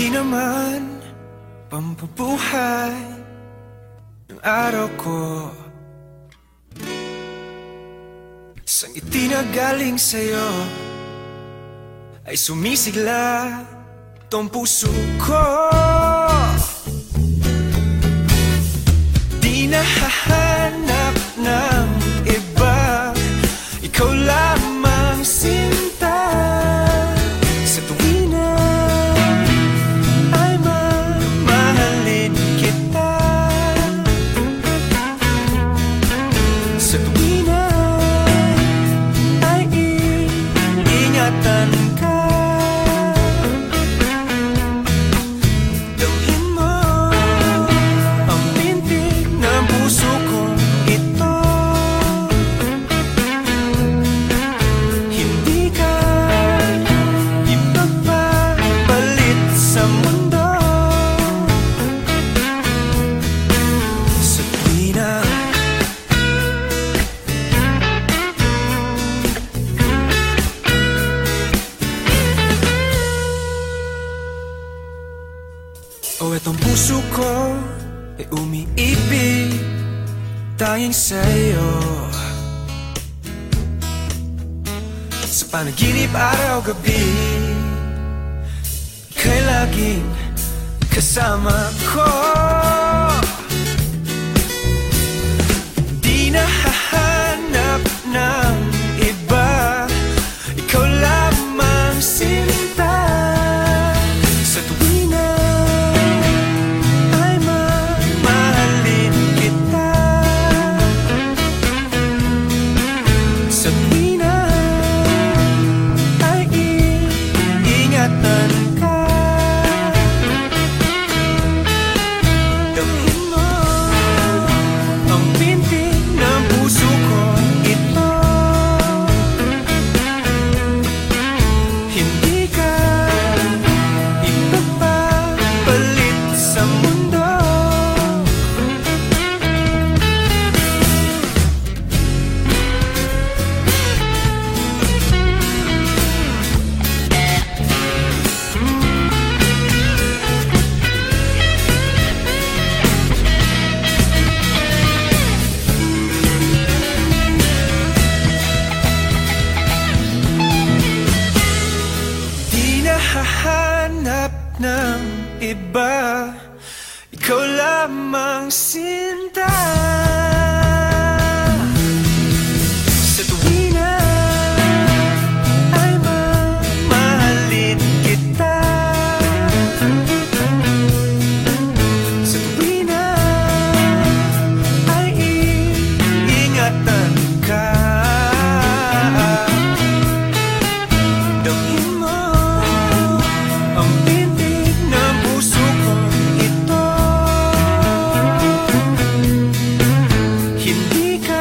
ngiti naman pampabuhay ng araw ko. Isang ngiti na galing sa'yo ay sumisigla tong puso ko. Di na hahanap ng iba, ikaw lamang sinta. Sa tuwi na ay mamahalin kita, sa tuwi na ay iingatan ka. Dalhin mo ang pintig ng puso kong ito. Hindi ka ipagpapalit sa mundo. Sa tuwi na o etong puso ko ay umiibig tanging sa'yo. Sa panaginip araw-gabi, ika'y laging kasama ko. Di na hahanap ng iba, ikaw lamang sinta. Sa tuwi na ay mamahalin kita, sa tuwi na ay iingatan ka. Dalhin mo ang pintig ng puso ko ito. Hindi ka ipagpapalit sa mundo. Di na hahanap ng iba, ikaw lamang sinta. Sa tuwi na ay mamahalin kita, sa tuwi na ay iingatan ka. Dalhin mo ang pintig ng puso kong ito. Hindi ka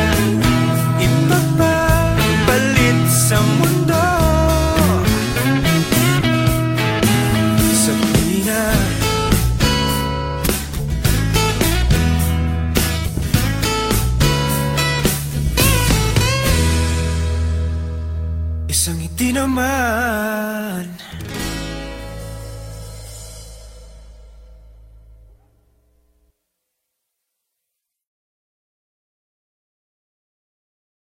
ipagpapalit sa mundo. Sa tuwi na isang ngiti naman